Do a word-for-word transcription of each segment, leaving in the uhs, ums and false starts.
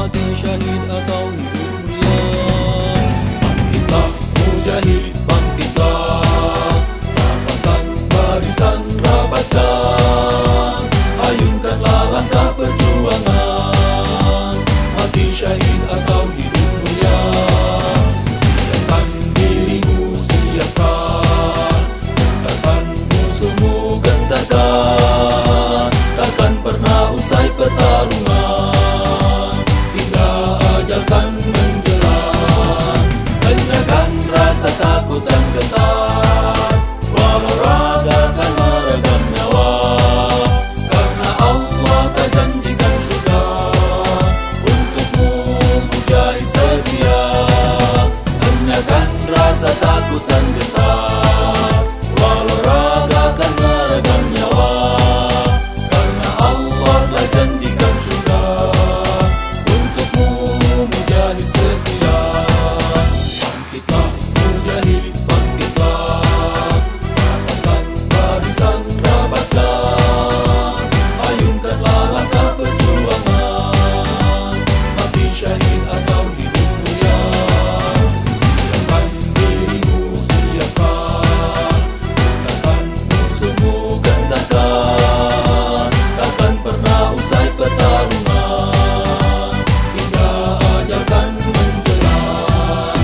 mati syahid atau hidup mulia. Bangkitlah mujahid, bangkitlah, rapatkan barisan, rapatkan, ayunkanlah langkah perjuangan, mati syahid atau hidup mulia. Siapkan dirimu, siapkan, gentarkan musuhmu, gentarkan, takkan pernah usai pertarungan hingga ajal kan menjelang. Hentikan rasa takut dan gentar, walau raga kan meregang nyawa, karena Allah tak janjikan surga untukmu mujahid setia. Hentikan rasa takut dan gentar, walau raga kan meregang nyawa, karena Allah telah janjikan surga untukmu mujahid setia. Bangkitlah mujahid, bangkitlah, rapatkan barisan, rapatkan, ayunkanlah langkah perjuangan, mati syahid atau hidup mulia. Siapkan dirimu, siapkan, gentarkan musuhmu, gentarkan, takkan pernah usai pertarungan hingga ajal kan menjelang.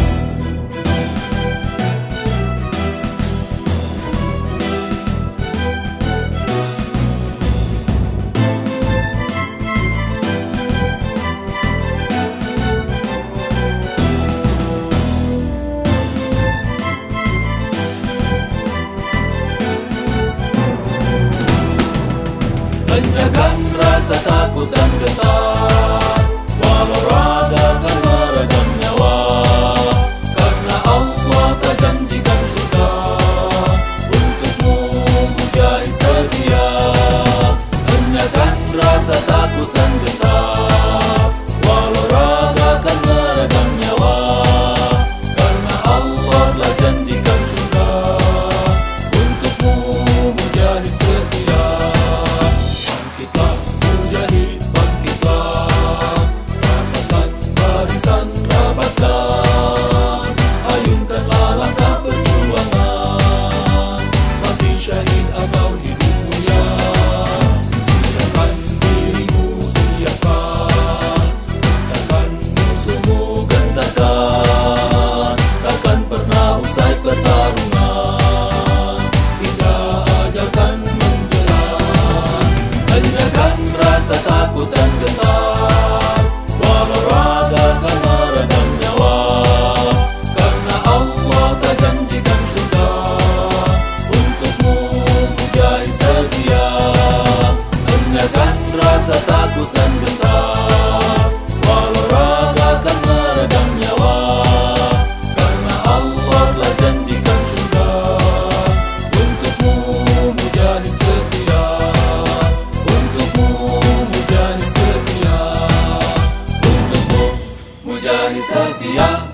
Hentikan rasa takut dan gentar, walau raga kan meregang nyawa, karena Allah tak janjikan surga untukmu mujahid setia. Hentikan rasa takut dan gentar, walau raga kan meregang nyawa, karena Allah telah janjikan surga untukmu mujahid setia. Bangkitlah mujahid, bangkitlah, rapatkan barisan, rapatkan, ayunkanlah langkah perjuangan, mati syahid atau hidup mulia. Siapkan dirimu, siapkan, gentarkan musuhmu, gentarkan, takkan pernah usai pertarungan hingga ajal kan menjelang. Hentikan rasa takut dan gentar, walau raga kan meregang nyawa, karena Allah tak janjikan surga untukmu mujahid setia. Hentikan rasa takut dan gentar, walau raga kan meregang nyawa, karena Allah telah janjikan surga untukmu mujahid setia. Untukmu mujahid setia, untukmu mujahid setia.